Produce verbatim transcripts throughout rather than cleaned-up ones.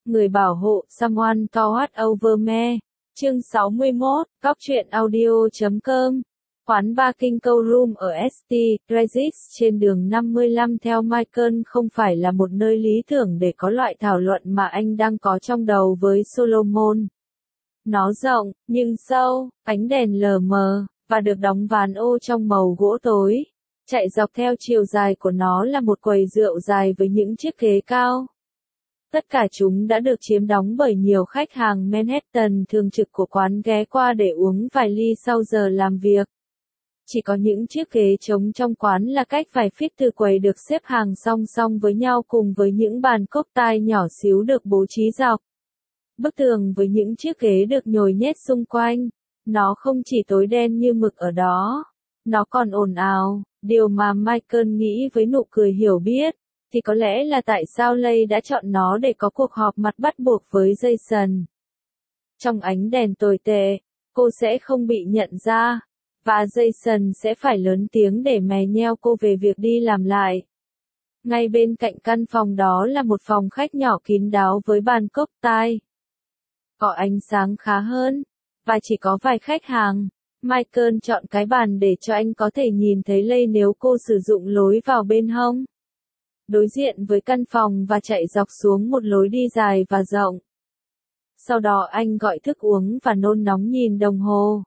người bảo hộ, someone to watch over me. Chương sáu mươi mốt, Cóc truyện audio chấm com. Quán bar King Cow Room ở ét tê, Regis trên đường năm mươi lăm theo Michael không phải là một nơi lý tưởng để có loại thảo luận mà anh đang có trong đầu với Solomon. Nó rộng, nhưng sâu, ánh đèn lờ mờ, và được đóng ván ô trong màu gỗ tối. Chạy dọc theo chiều dài của nó là một quầy rượu dài với những chiếc ghế cao. Tất cả chúng đã được chiếm đóng bởi nhiều khách hàng Manhattan thường trực của quán ghé qua để uống vài ly sau giờ làm việc. Chỉ có những chiếc ghế trống trong quán là cách vài feet từ quầy được xếp hàng song song với nhau cùng với những bàn cocktail nhỏ xíu được bố trí dọc bức tường với những chiếc ghế được nhồi nhét xung quanh. Nó không chỉ tối đen như mực ở đó, nó còn ồn ào, điều mà Michael nghĩ với nụ cười hiểu biết, thì có lẽ là tại sao Lay đã chọn nó để có cuộc họp mặt bắt buộc với Jason. Trong ánh đèn tồi tệ, cô sẽ không bị nhận ra, và Jason sẽ phải lớn tiếng để mè nheo cô về việc đi làm lại. Ngay bên cạnh căn phòng đó là một phòng khách nhỏ kín đáo với bàn cocktail. Có ánh sáng khá hơn, và chỉ có vài khách hàng. Michael chọn cái bàn để cho anh có thể nhìn thấy Lay nếu cô sử dụng lối vào bên hông. Đối diện với căn phòng và chạy dọc xuống một lối đi dài và rộng. Sau đó anh gọi thức uống và nôn nóng nhìn đồng hồ.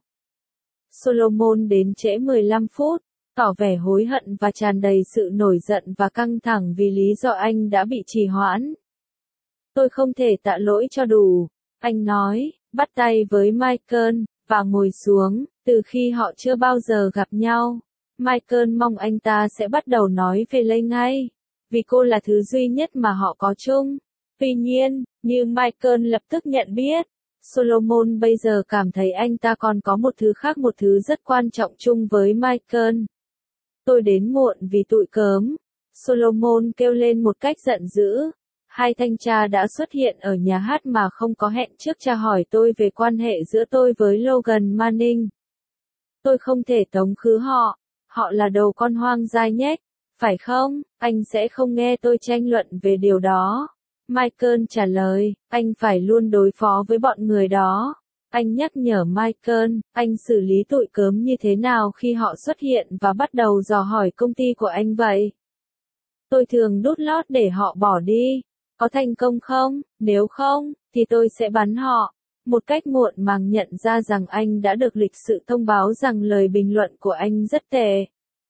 Solomon đến trễ mười lăm phút, tỏ vẻ hối hận và tràn đầy sự nổi giận và căng thẳng vì lý do anh đã bị trì hoãn. Tôi không thể tạ lỗi cho đủ, anh nói, bắt tay với Michael, và ngồi xuống. Từ khi họ chưa bao giờ gặp nhau, Michael mong anh ta sẽ bắt đầu nói về Lay ngay, vì cô là thứ duy nhất mà họ có chung. Tuy nhiên, như Michael lập tức nhận biết, Solomon bây giờ cảm thấy anh ta còn có một thứ khác, một thứ rất quan trọng chung với Michael. Tôi đến muộn vì tụi cớm, Solomon kêu lên một cách giận dữ. Hai thanh tra đã xuất hiện ở nhà hát mà không có hẹn trước tra hỏi tôi về quan hệ giữa tôi với Logan Manning. Tôi không thể tống khứ họ, họ là đầu con hoang dai nhách, phải không? Anh sẽ không nghe tôi tranh luận về điều đó. Michael trả lời, anh phải luôn đối phó với bọn người đó. Anh nhắc nhở Michael, anh xử lý tụi cớm như thế nào khi họ xuất hiện và bắt đầu dò hỏi công ty của anh vậy? Tôi thường đút lót để họ bỏ đi. Có thành công không? Nếu không, thì tôi sẽ bắn họ. Một cách muộn màng nhận ra rằng anh đã được lịch sự thông báo rằng lời bình luận của anh rất tệ.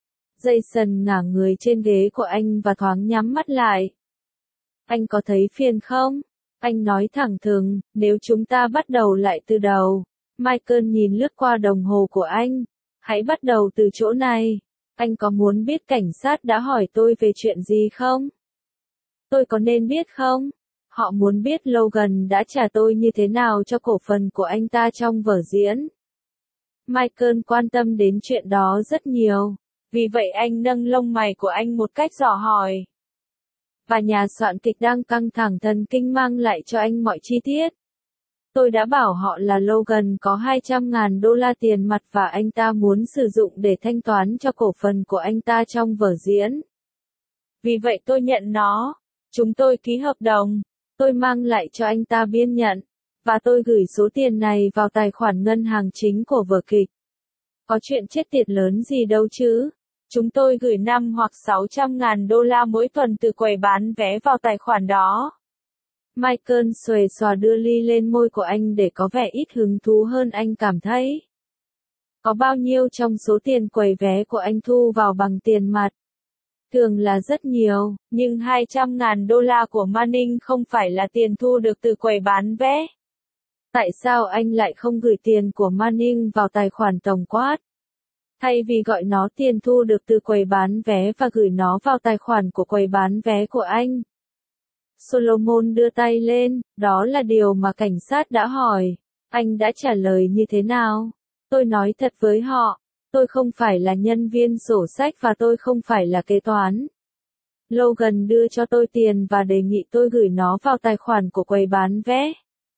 Jason ngả người trên ghế của anh và thoáng nhắm mắt lại. Anh có thấy phiền không? Anh nói thẳng thừng, nếu chúng ta bắt đầu lại từ đầu. Michael nhìn lướt qua đồng hồ của anh. Hãy bắt đầu từ chỗ này. Anh có muốn biết cảnh sát đã hỏi tôi về chuyện gì không? Tôi có nên biết không? Họ muốn biết Logan đã trả tôi như thế nào cho cổ phần của anh ta trong vở diễn. Michael quan tâm đến chuyện đó rất nhiều. Vì vậy anh nâng lông mày của anh một cách dò hỏi. Và nhà soạn kịch đang căng thẳng thần kinh mang lại cho anh mọi chi tiết. Tôi đã bảo họ là Logan có hai trăm ngàn đô la tiền mặt và anh ta muốn sử dụng để thanh toán cho cổ phần của anh ta trong vở diễn. Vì vậy tôi nhận nó. Chúng tôi ký hợp đồng. Tôi mang lại cho anh ta biên nhận. Và tôi gửi số tiền này vào tài khoản ngân hàng chính của vở kịch. Có chuyện chết tiệt lớn gì đâu chứ. Chúng tôi gửi năm hoặc sáu trăm ngàn đô la mỗi tuần từ quầy bán vé vào tài khoản đó. Michael xuề xòa đưa ly lên môi của anh để có vẻ ít hứng thú hơn anh cảm thấy. Có bao nhiêu trong số tiền quầy vé của anh thu vào bằng tiền mặt? Thường là rất nhiều, nhưng hai trăm ngàn đô la của Manning không phải là tiền thu được từ quầy bán vé. Tại sao anh lại không gửi tiền của Manning vào tài khoản tổng quát? Thay vì gọi nó tiền thu được từ quầy bán vé và gửi nó vào tài khoản của quầy bán vé của anh. Solomon đưa tay lên, đó là điều mà cảnh sát đã hỏi. Anh đã trả lời như thế nào? Tôi nói thật với họ. Tôi không phải là nhân viên sổ sách và tôi không phải là kế toán. Logan đưa cho tôi tiền và đề nghị tôi gửi nó vào tài khoản của quầy bán vé.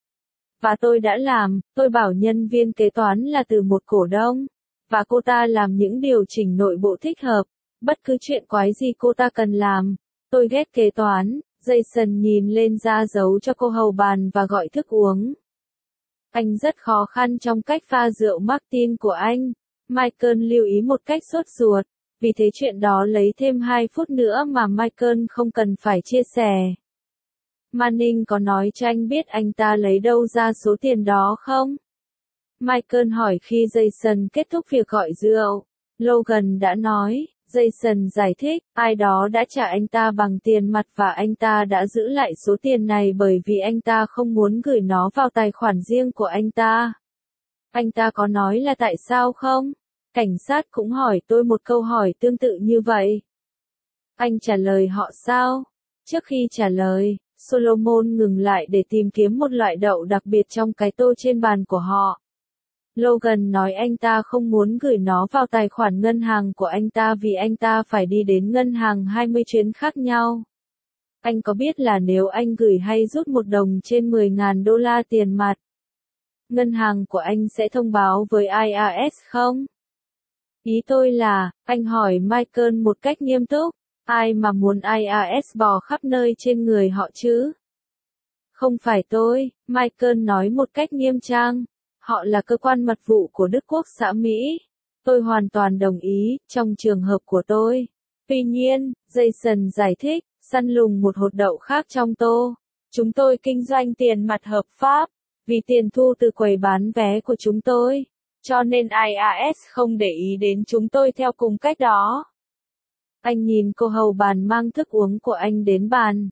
Và tôi đã làm, tôi bảo nhân viên kế toán là từ một cổ đông. Và cô ta làm những điều chỉnh nội bộ thích hợp. Bất cứ chuyện quái gì cô ta cần làm. Tôi ghét kế toán, Jason nhìn lên ra dấu cho cô hầu bàn và gọi thức uống. Anh rất khó khăn trong cách pha rượu Martin của anh. Michael lưu ý một cách sốt ruột, vì thế chuyện đó lấy thêm hai phút nữa mà Michael không cần phải chia sẻ. Manning có nói cho anh biết anh ta lấy đâu ra số tiền đó không? Michael hỏi khi Jason kết thúc việc gọi rượu. Logan đã nói, Jason giải thích, ai đó đã trả anh ta bằng tiền mặt và anh ta đã giữ lại số tiền này bởi vì anh ta không muốn gửi nó vào tài khoản riêng của anh ta. Anh ta có nói là tại sao không? Cảnh sát cũng hỏi tôi một câu hỏi tương tự như vậy. Anh trả lời họ sao? Trước khi trả lời, Solomon ngừng lại để tìm kiếm một loại đậu đặc biệt trong cái tô trên bàn của họ. Logan nói anh ta không muốn gửi nó vào tài khoản ngân hàng của anh ta vì anh ta phải đi đến ngân hàng hai mươi chuyến khác nhau. Anh có biết là nếu anh gửi hay rút một đồng trên mười nghìn đô la tiền mặt, ngân hàng của anh sẽ thông báo với I R S không? Ý tôi là, anh hỏi Michael một cách nghiêm túc, ai mà muốn I R S bò khắp nơi trên người họ chứ? Không phải tôi, Michael nói một cách nghiêm trang. Họ là cơ quan mật vụ của Đức Quốc xã Mỹ. Tôi hoàn toàn đồng ý, trong trường hợp của tôi. Tuy nhiên, Jason giải thích, săn lùng một hột đậu khác trong tô. Chúng tôi kinh doanh tiền mặt hợp pháp, vì tiền thu từ quầy bán vé của chúng tôi. Cho nên I R S không để ý đến chúng tôi theo cùng cách đó. Anh nhìn cô hầu bàn mang thức uống của anh đến bàn.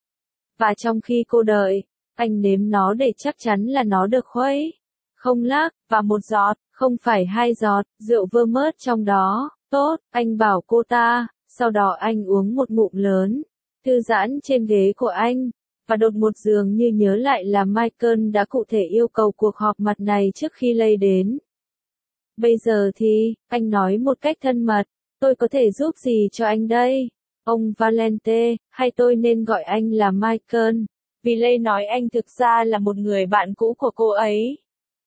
Và trong khi cô đợi, anh nếm nó để chắc chắn là nó được khuấy. Không lác, và một giọt, không phải hai giọt, rượu vermouth trong đó. Tốt, anh bảo cô ta, sau đó anh uống một ngụm lớn, thư giãn trên ghế của anh, và đột một dường như nhớ lại là Michael đã cụ thể yêu cầu cuộc họp mặt này trước khi Lay đến. Bây giờ thì, anh nói một cách thân mật, tôi có thể giúp gì cho anh đây? Ông Valente, hay tôi nên gọi anh là Michael? Vì Lay nói anh thực ra là một người bạn cũ của cô ấy.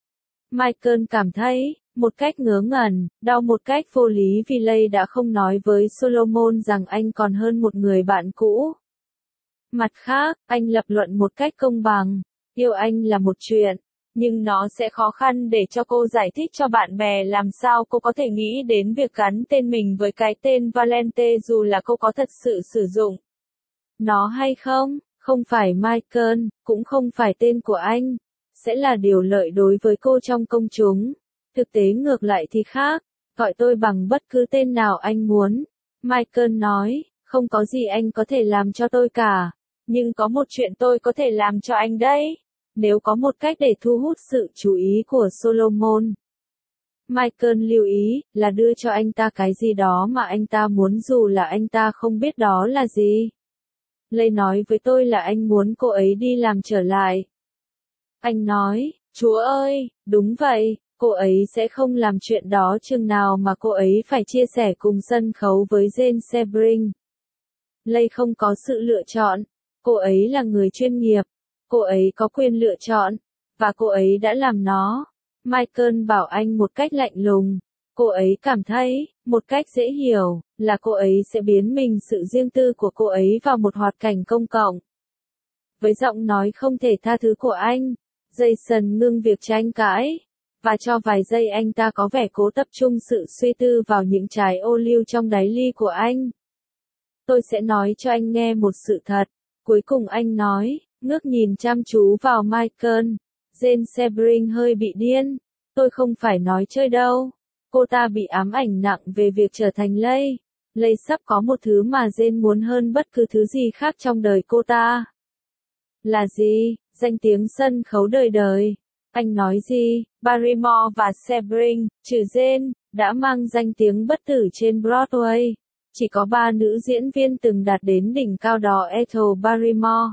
Michael cảm thấy, một cách ngớ ngẩn, đau một cách vô lý vì Lay đã không nói với Solomon rằng anh còn hơn một người bạn cũ. Mặt khác, anh lập luận một cách công bằng, yêu anh là một chuyện, nhưng nó sẽ khó khăn để cho cô giải thích cho bạn bè làm sao cô có thể nghĩ đến việc gắn tên mình với cái tên Valente dù là cô có thật sự sử dụng nó hay không. Không phải Michael, cũng không phải tên của anh, sẽ là điều lợi đối với cô trong công chúng. Thực tế ngược lại thì khác, gọi tôi bằng bất cứ tên nào anh muốn. Michael nói, không có gì anh có thể làm cho tôi cả, nhưng có một chuyện tôi có thể làm cho anh đấy. Nếu có một cách để thu hút sự chú ý của Solomon. Michael lưu ý, là đưa cho anh ta cái gì đó mà anh ta muốn dù là anh ta không biết đó là gì. Lay nói với tôi là anh muốn cô ấy đi làm trở lại. Anh nói, Chúa ơi, đúng vậy, cô ấy sẽ không làm chuyện đó chừng nào mà cô ấy phải chia sẻ cùng sân khấu với Jane Sebring. Lay không có sự lựa chọn, cô ấy là người chuyên nghiệp, cô ấy có quyền lựa chọn, và cô ấy đã làm nó. Michael bảo anh một cách lạnh lùng, cô ấy cảm thấy, một cách dễ hiểu, là cô ấy sẽ biến mình sự riêng tư của cô ấy vào một hoạt cảnh công cộng. Với giọng nói không thể tha thứ của anh, Jason ngưng việc tranh cãi, và cho vài giây anh ta có vẻ cố tập trung sự suy tư vào những trái ô liu trong đáy ly của anh. Tôi sẽ nói cho anh nghe một sự thật. Cuối cùng anh nói, ngước nhìn chăm chú vào Michael. Jane Sebring hơi bị điên. Tôi không phải nói chơi đâu. Cô ta bị ám ảnh nặng về việc trở thành Lay. Lay sắp có một thứ mà Jane muốn hơn bất cứ thứ gì khác trong đời cô ta. Là gì? Danh tiếng sân khấu đời đời. Anh nói gì? Barrymore và Sebring, trừ Jane, đã mang danh tiếng bất tử trên Broadway. Chỉ có ba nữ diễn viên từng đạt đến đỉnh cao đó: Ethel Barrymore,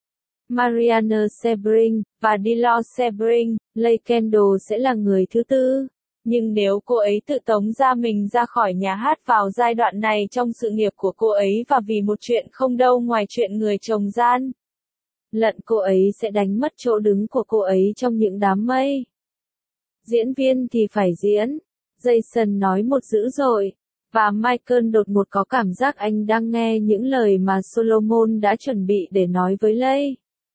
Marianne Sebring, và Delores Sebring. Lay Kendall sẽ là người thứ tư. Nhưng nếu cô ấy tự tống ra mình ra khỏi nhà hát vào giai đoạn này trong sự nghiệp của cô ấy và vì một chuyện không đâu ngoài chuyện người chồng gian lận, cô ấy sẽ đánh mất chỗ đứng của cô ấy trong những đám mây. Diễn viên thì phải diễn, Jason nói một dữ dội, Và Michael đột ngột có cảm giác anh đang nghe những lời mà Solomon đã chuẩn bị để nói với Lay.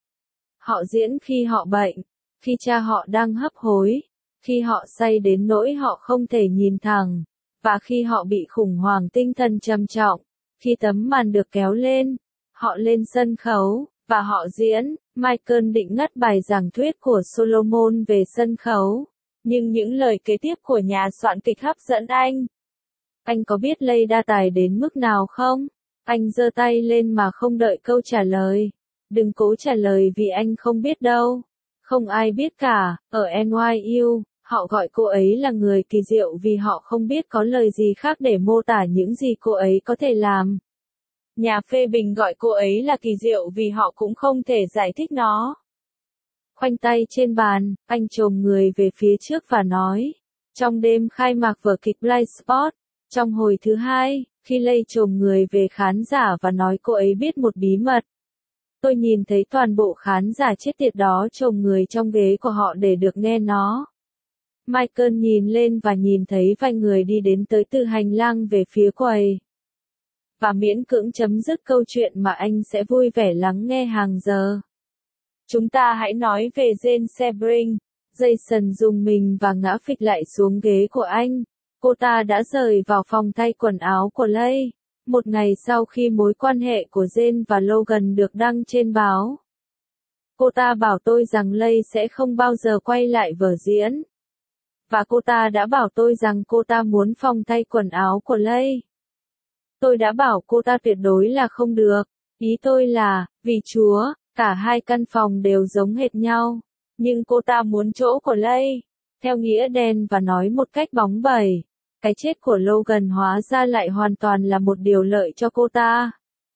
Họ diễn khi họ bệnh, khi cha họ đang hấp hối, khi họ say đến nỗi họ không thể nhìn thẳng, và khi họ bị khủng hoảng tinh thần trầm trọng. Khi tấm màn được kéo lên, họ lên sân khấu, và họ diễn. Michael định ngắt bài giảng thuyết của Solomon về sân khấu, nhưng những lời kế tiếp của nhà soạn kịch hấp dẫn anh. Anh có biết Lay đa tài đến mức nào không? Anh giơ tay lên mà không đợi câu trả lời. Đừng cố trả lời vì anh không biết đâu. Không ai biết cả. Ở en y u, họ gọi cô ấy là người kỳ diệu vì họ không biết có lời gì khác để mô tả những gì cô ấy có thể làm. Nhà phê bình gọi cô ấy là kỳ diệu vì họ cũng không thể giải thích nó. Khoanh tay trên bàn, anh chồm người về phía trước và nói. Trong đêm khai mạc vở kịch Blind Spot, trong hồi thứ hai, khi Lay chồm người về khán giả và nói cô ấy biết một bí mật. Tôi nhìn thấy toàn bộ khán giả chết tiệt đó chồm người trong ghế của họ để được nghe nó. Michael nhìn lên và nhìn thấy vài người đi đến tới từ hành lang về phía quầy. Và miễn cưỡng chấm dứt câu chuyện mà anh sẽ vui vẻ lắng nghe hàng giờ. Chúng ta hãy nói về Jane Sebring. Jason rùng mình và ngã phịch lại xuống ghế của anh. Cô ta đã rời vào phòng thay quần áo của Lay. Một ngày sau khi mối quan hệ của Jane và Logan được đăng trên báo. Cô ta bảo tôi rằng Lay sẽ không bao giờ quay lại vở diễn. Và cô ta đã bảo tôi rằng cô ta muốn phòng thay quần áo của Lay. Tôi đã bảo cô ta tuyệt đối là không được. Ý tôi là, vì Chúa, cả hai căn phòng đều giống hệt nhau. Nhưng cô ta muốn chỗ của Lay. Theo nghĩa đen và nói một cách bóng bẩy. Cái chết của Logan hóa ra lại hoàn toàn là một điều lợi cho cô ta.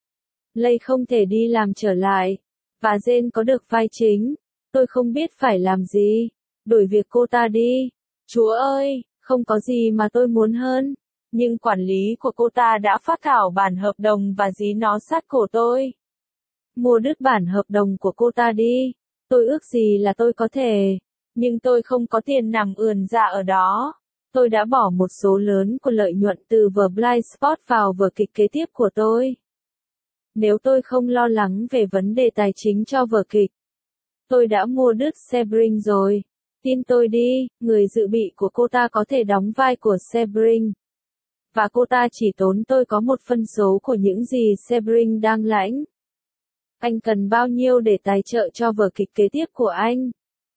Lay không thể đi làm trở lại. Và Jane có được vai chính. Tôi không biết phải làm gì. Đổi việc cô ta đi. Chúa ơi, không có gì mà tôi muốn hơn. Nhưng quản lý của cô ta đã phát thảo bản hợp đồng và dí nó sát cổ tôi. Mua đứt bản hợp đồng của cô ta đi. Tôi ước gì là tôi có thể. Nhưng tôi không có tiền nằm ườn ra ở đó. Tôi đã bỏ một số lớn của lợi nhuận từ vở Blind Spot vào vở kịch kế tiếp của tôi. Nếu tôi không lo lắng về vấn đề tài chính cho vở kịch. Tôi đã mua đứt Sebring rồi. Tin tôi đi, người dự bị của cô ta có thể đóng vai của Sebring. Và cô ta chỉ tốn tôi có một phân số của những gì Sebring đang lãnh. Anh cần bao nhiêu để tài trợ cho vở kịch kế tiếp của anh?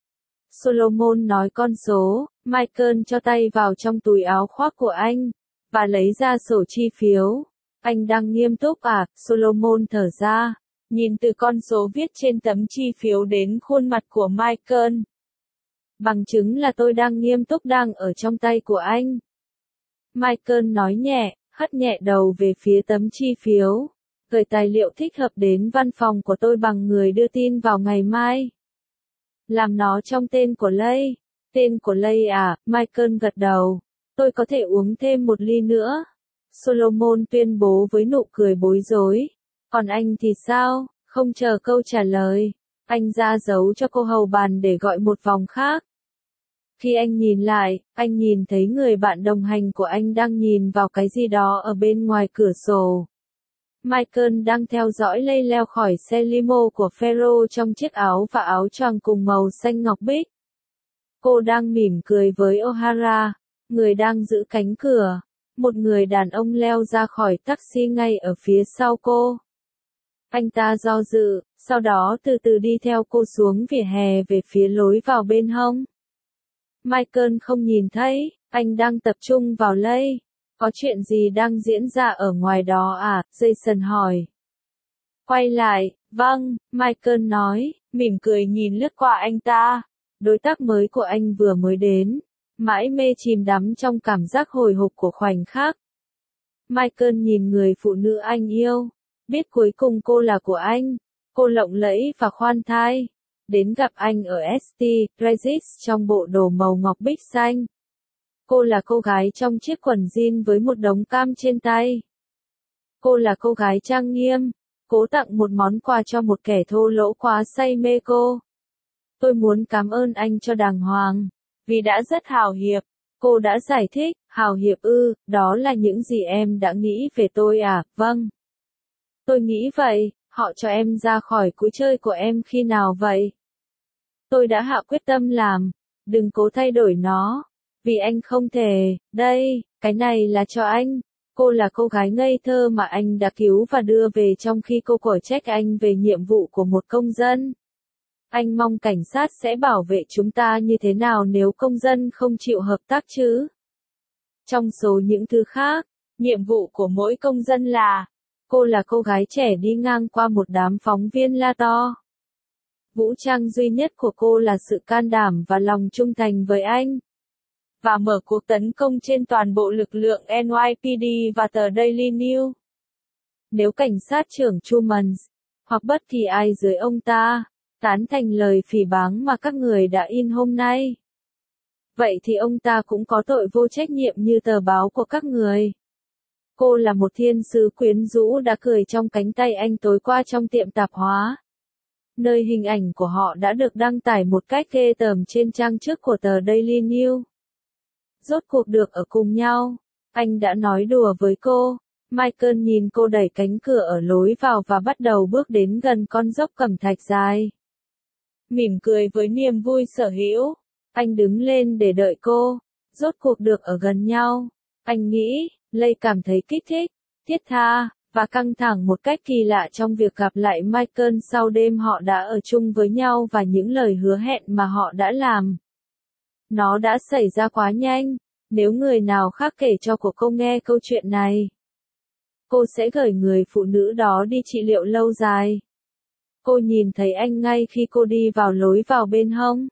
Solomon nói con số. Michael cho tay vào trong túi áo khoác của anh. Và lấy ra sổ chi phiếu. Anh đang nghiêm túc à? Solomon thở ra. Nhìn từ con số viết trên tấm chi phiếu đến khuôn mặt của Michael. Bằng chứng là tôi đang nghiêm túc đang ở trong tay của anh. Michael nói nhẹ, hất nhẹ đầu về phía tấm chi phiếu. Gửi tài liệu thích hợp đến văn phòng của tôi bằng người đưa tin vào ngày mai. Làm nó trong tên của Lay. Tên của Lay à? Michael gật đầu. Tôi có thể uống thêm một ly nữa. Solomon tuyên bố với nụ cười bối rối. Còn anh thì sao? Không chờ câu trả lời. Anh ra dấu cho cô hầu bàn để gọi một vòng khác. Khi anh nhìn lại, anh nhìn thấy người bạn đồng hành của anh đang nhìn vào cái gì đó ở bên ngoài cửa sổ. Michael đang theo dõi Lay leo khỏi xe limo của Pharaoh trong chiếc áo và áo choàng cùng màu xanh ngọc bích. Cô đang mỉm cười với O'Hara, người đang giữ cánh cửa. Một người đàn ông leo ra khỏi taxi ngay ở phía sau cô. Anh ta do dự, sau đó từ từ đi theo cô xuống vỉa hè về phía lối vào bên hông. Michael không nhìn thấy, anh đang tập trung vào Lay. Có chuyện gì đang diễn ra ở ngoài đó à? Jason hỏi. Quay lại, vâng, Michael nói, mỉm cười nhìn lướt qua anh ta. Đối tác mới của anh vừa mới đến, mãi mê chìm đắm trong cảm giác hồi hộp của khoảnh khắc. Michael nhìn người phụ nữ anh yêu, biết cuối cùng cô là của anh. Cô lộng lẫy và khoan thai. Đến gặp anh ở ét tê Regis trong bộ đồ màu ngọc bích xanh. Cô là cô gái trong chiếc quần jean với một đống cam trên tay. Cô là cô gái trang nghiêm, cố tặng một món quà cho một kẻ thô lỗ quá say mê cô. Tôi muốn cảm ơn anh cho đàng hoàng, vì đã rất hào hiệp. Cô đã giải thích, hào hiệp ư, đó là những gì em đã nghĩ về tôi à, vâng. Tôi nghĩ vậy, họ cho em ra khỏi cuộc chơi của em khi nào vậy? Tôi đã hạ quyết tâm làm, đừng cố thay đổi nó, vì anh không thể, đây, cái này là cho anh. Cô là cô gái ngây thơ mà anh đã cứu và đưa về trong khi cô quở trách anh về nhiệm vụ của một công dân. Anh mong cảnh sát sẽ bảo vệ chúng ta như thế nào nếu công dân không chịu hợp tác chứ? Trong số những thứ khác, nhiệm vụ của mỗi công dân là, cô là cô gái trẻ đi ngang qua một đám phóng viên la to. Vũ trang duy nhất của cô là sự can đảm và lòng trung thành với anh. Và mở cuộc tấn công trên toàn bộ lực lượng en y pê đê và tờ Daily News. Nếu cảnh sát trưởng Truman, hoặc bất kỳ ai dưới ông ta, tán thành lời phỉ báng mà các người đã in hôm nay, vậy thì ông ta cũng có tội vô trách nhiệm như tờ báo của các người. Cô là một thiên sứ quyến rũ đã cười trong cánh tay anh tối qua trong tiệm tạp hóa, nơi hình ảnh của họ đã được đăng tải một cách ghê tởm trên trang trước của tờ Daily News. Rốt cuộc được ở cùng nhau, anh đã nói đùa với cô. Michael nhìn cô đẩy cánh cửa ở lối vào và bắt đầu bước đến gần con dốc cẩm thạch dài. Mỉm cười với niềm vui sở hữu, anh đứng lên để đợi cô. Rốt cuộc được ở gần nhau, anh nghĩ, Lay cảm thấy kích thích, thiết tha, và căng thẳng một cách kỳ lạ trong việc gặp lại Michael sau đêm họ đã ở chung với nhau và những lời hứa hẹn mà họ đã làm. Nó đã xảy ra quá nhanh, nếu người nào khác kể cho của cô nghe câu chuyện này, cô sẽ gửi người phụ nữ đó đi trị liệu lâu dài. Cô nhìn thấy anh ngay khi cô đi vào lối vào bên hông.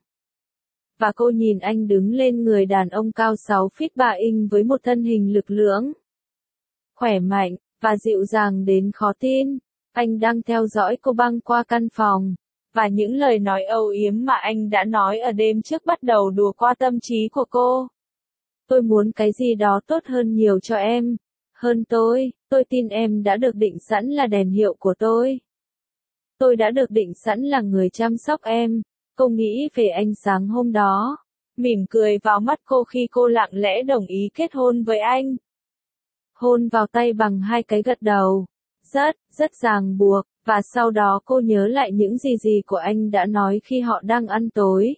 Và cô nhìn anh đứng lên người đàn ông cao sáu feet ba inch với một thân hình lực lưỡng, khỏe mạnh, và dịu dàng đến khó tin. Anh đang theo dõi cô băng qua căn phòng, và những lời nói âu yếm mà anh đã nói ở đêm trước bắt đầu đùa qua tâm trí của cô. Tôi muốn cái gì đó tốt hơn nhiều cho em. Hơn tôi, tôi tin em đã được định sẵn là đèn hiệu của tôi. Tôi đã được định sẵn là người chăm sóc em. Cô nghĩ về anh sáng hôm đó, mỉm cười vào mắt cô khi cô lặng lẽ đồng ý kết hôn với anh. Hôn vào tay bằng hai cái gật đầu, rất, rất ràng buộc, và sau đó cô nhớ lại những gì gì của anh đã nói khi họ đang ăn tối.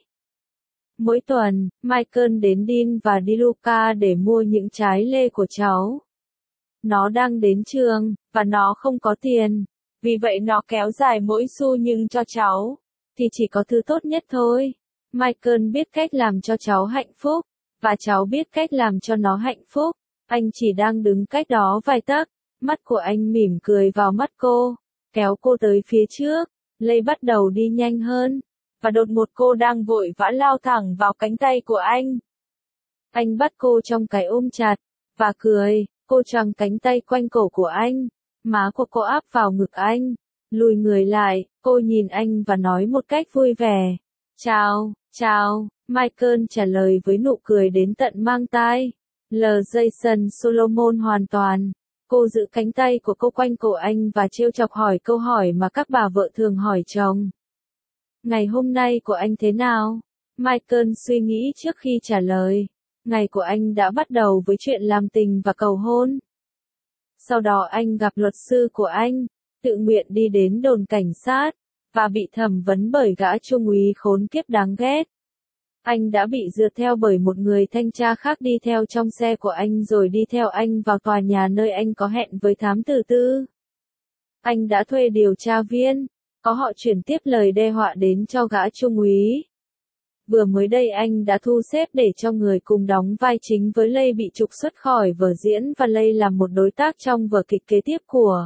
Mỗi tuần, Michael đến Dean và DeLuca để mua những trái lê của cháu. Nó đang đến trường, và nó không có tiền, vì vậy nó kéo dài mỗi xu nhưng cho cháu, thì chỉ có thứ tốt nhất thôi. Michael biết cách làm cho cháu hạnh phúc, và cháu biết cách làm cho nó hạnh phúc. Anh chỉ đang đứng cách đó vài tấc, mắt của anh mỉm cười vào mắt cô, kéo cô tới phía trước. Lay bắt đầu đi nhanh hơn, và đột ngột cô đang vội vã lao thẳng vào cánh tay của anh. Anh bắt cô trong cái ôm chặt, và cười. Cô choàng cánh tay quanh cổ của anh, má của cô áp vào ngực anh, lùi người lại, cô nhìn anh và nói một cách vui vẻ. Chào, chào, Michael trả lời với nụ cười đến tận mang tai. L. Jason Solomon hoàn toàn. Cô giữ cánh tay của cô quanh cổ anh và trêu chọc hỏi câu hỏi mà các bà vợ thường hỏi chồng. Ngày hôm nay của anh thế nào? Michael suy nghĩ trước khi trả lời. Ngày của anh đã bắt đầu với chuyện làm tình và cầu hôn. Sau đó anh gặp luật sư của anh, tự nguyện đi đến đồn cảnh sát, và bị thẩm vấn bởi gã trung úy khốn kiếp đáng ghét. Anh đã bị rượt theo bởi một người thanh tra khác đi theo trong xe của anh rồi đi theo anh vào tòa nhà nơi anh có hẹn với thám tử tư. Anh đã thuê điều tra viên, có họ chuyển tiếp lời đe dọa đến cho gã trung úy. Vừa mới đây anh đã thu xếp để cho người cùng đóng vai chính với Lay bị trục xuất khỏi vở diễn và Lay làm một đối tác trong vở kịch kế tiếp của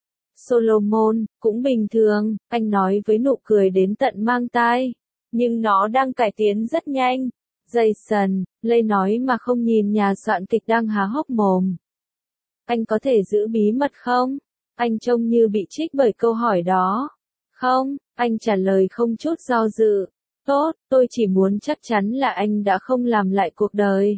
Solomon. Cũng bình thường, anh nói với nụ cười đến tận mang tai. Nhưng nó đang cải tiến rất nhanh. Jason, Lay nói mà không nhìn nhà soạn kịch đang há hốc mồm. Anh có thể giữ bí mật không? Anh trông như bị trích bởi câu hỏi đó. Không, anh trả lời không chút do dự. Tốt, tôi chỉ muốn chắc chắn là anh đã không làm lại cuộc đời.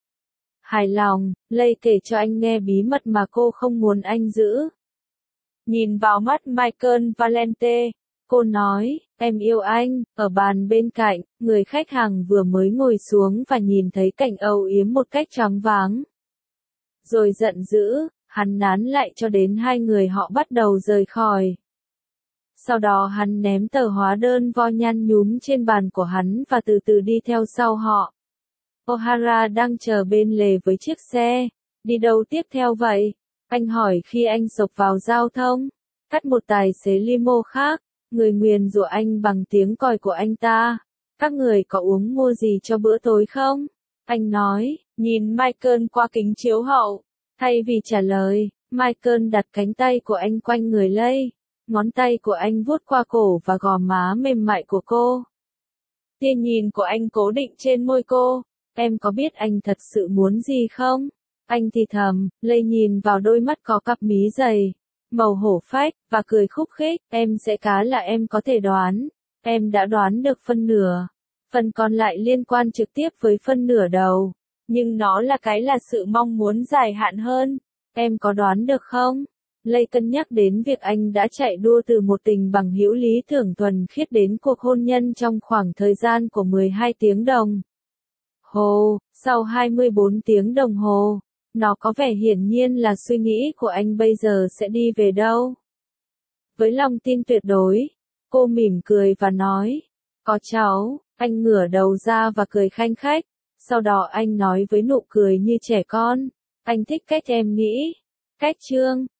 Hài lòng, Lay kể cho anh nghe bí mật mà cô không muốn anh giữ. Nhìn vào mắt Michael Valente, Cô nói, em yêu anh. Ở bàn bên cạnh, người khách hàng vừa mới ngồi xuống và nhìn thấy cảnh âu yếm một cách choáng váng. Rồi giận dữ, hắn nán lại cho đến hai người họ bắt đầu rời khỏi. Sau đó hắn ném tờ hóa đơn vo nhăn nhúm trên bàn của hắn và từ từ đi theo sau họ. O'Hara đang chờ bên lề với chiếc xe. Đi đâu tiếp theo vậy? Anh hỏi khi anh xộc vào giao thông. Cắt một tài xế limo khác. Người nguyền rủa anh bằng tiếng còi của anh ta. Các người có uống mua gì cho bữa tối không? Anh nói, nhìn Michael qua kính chiếu hậu. Thay vì trả lời, Michael đặt cánh tay của anh quanh người Lay. Ngón tay của anh vuốt qua cổ và gò má mềm mại của cô. Tia nhìn của anh cố định trên môi cô. Em có biết anh thật sự muốn gì không? Anh thì thầm, Lay nhìn vào đôi mắt có cặp mí dày, màu hổ phách, và cười khúc khích. Em sẽ cá là em có thể đoán. Em đã đoán được phân nửa. Phần còn lại liên quan trực tiếp với phân nửa đầu. Nhưng nó là cái là sự mong muốn dài hạn hơn. Em có đoán được không? Lay cân nhắc đến việc anh đã chạy đua từ một tình bằng hữu lý tưởng thuần khiết đến cuộc hôn nhân trong khoảng thời gian của mười hai tiếng đồng hồ. Sau hai mươi bốn tiếng đồng hồ, nó có vẻ hiển nhiên là suy nghĩ của anh bây giờ sẽ đi về đâu. Với lòng tin tuyệt đối, cô mỉm cười và nói, có cháu. Anh ngửa đầu ra và cười khanh khách. Sau đó anh nói với nụ cười như trẻ con, anh thích cách em nghĩ. Cách chương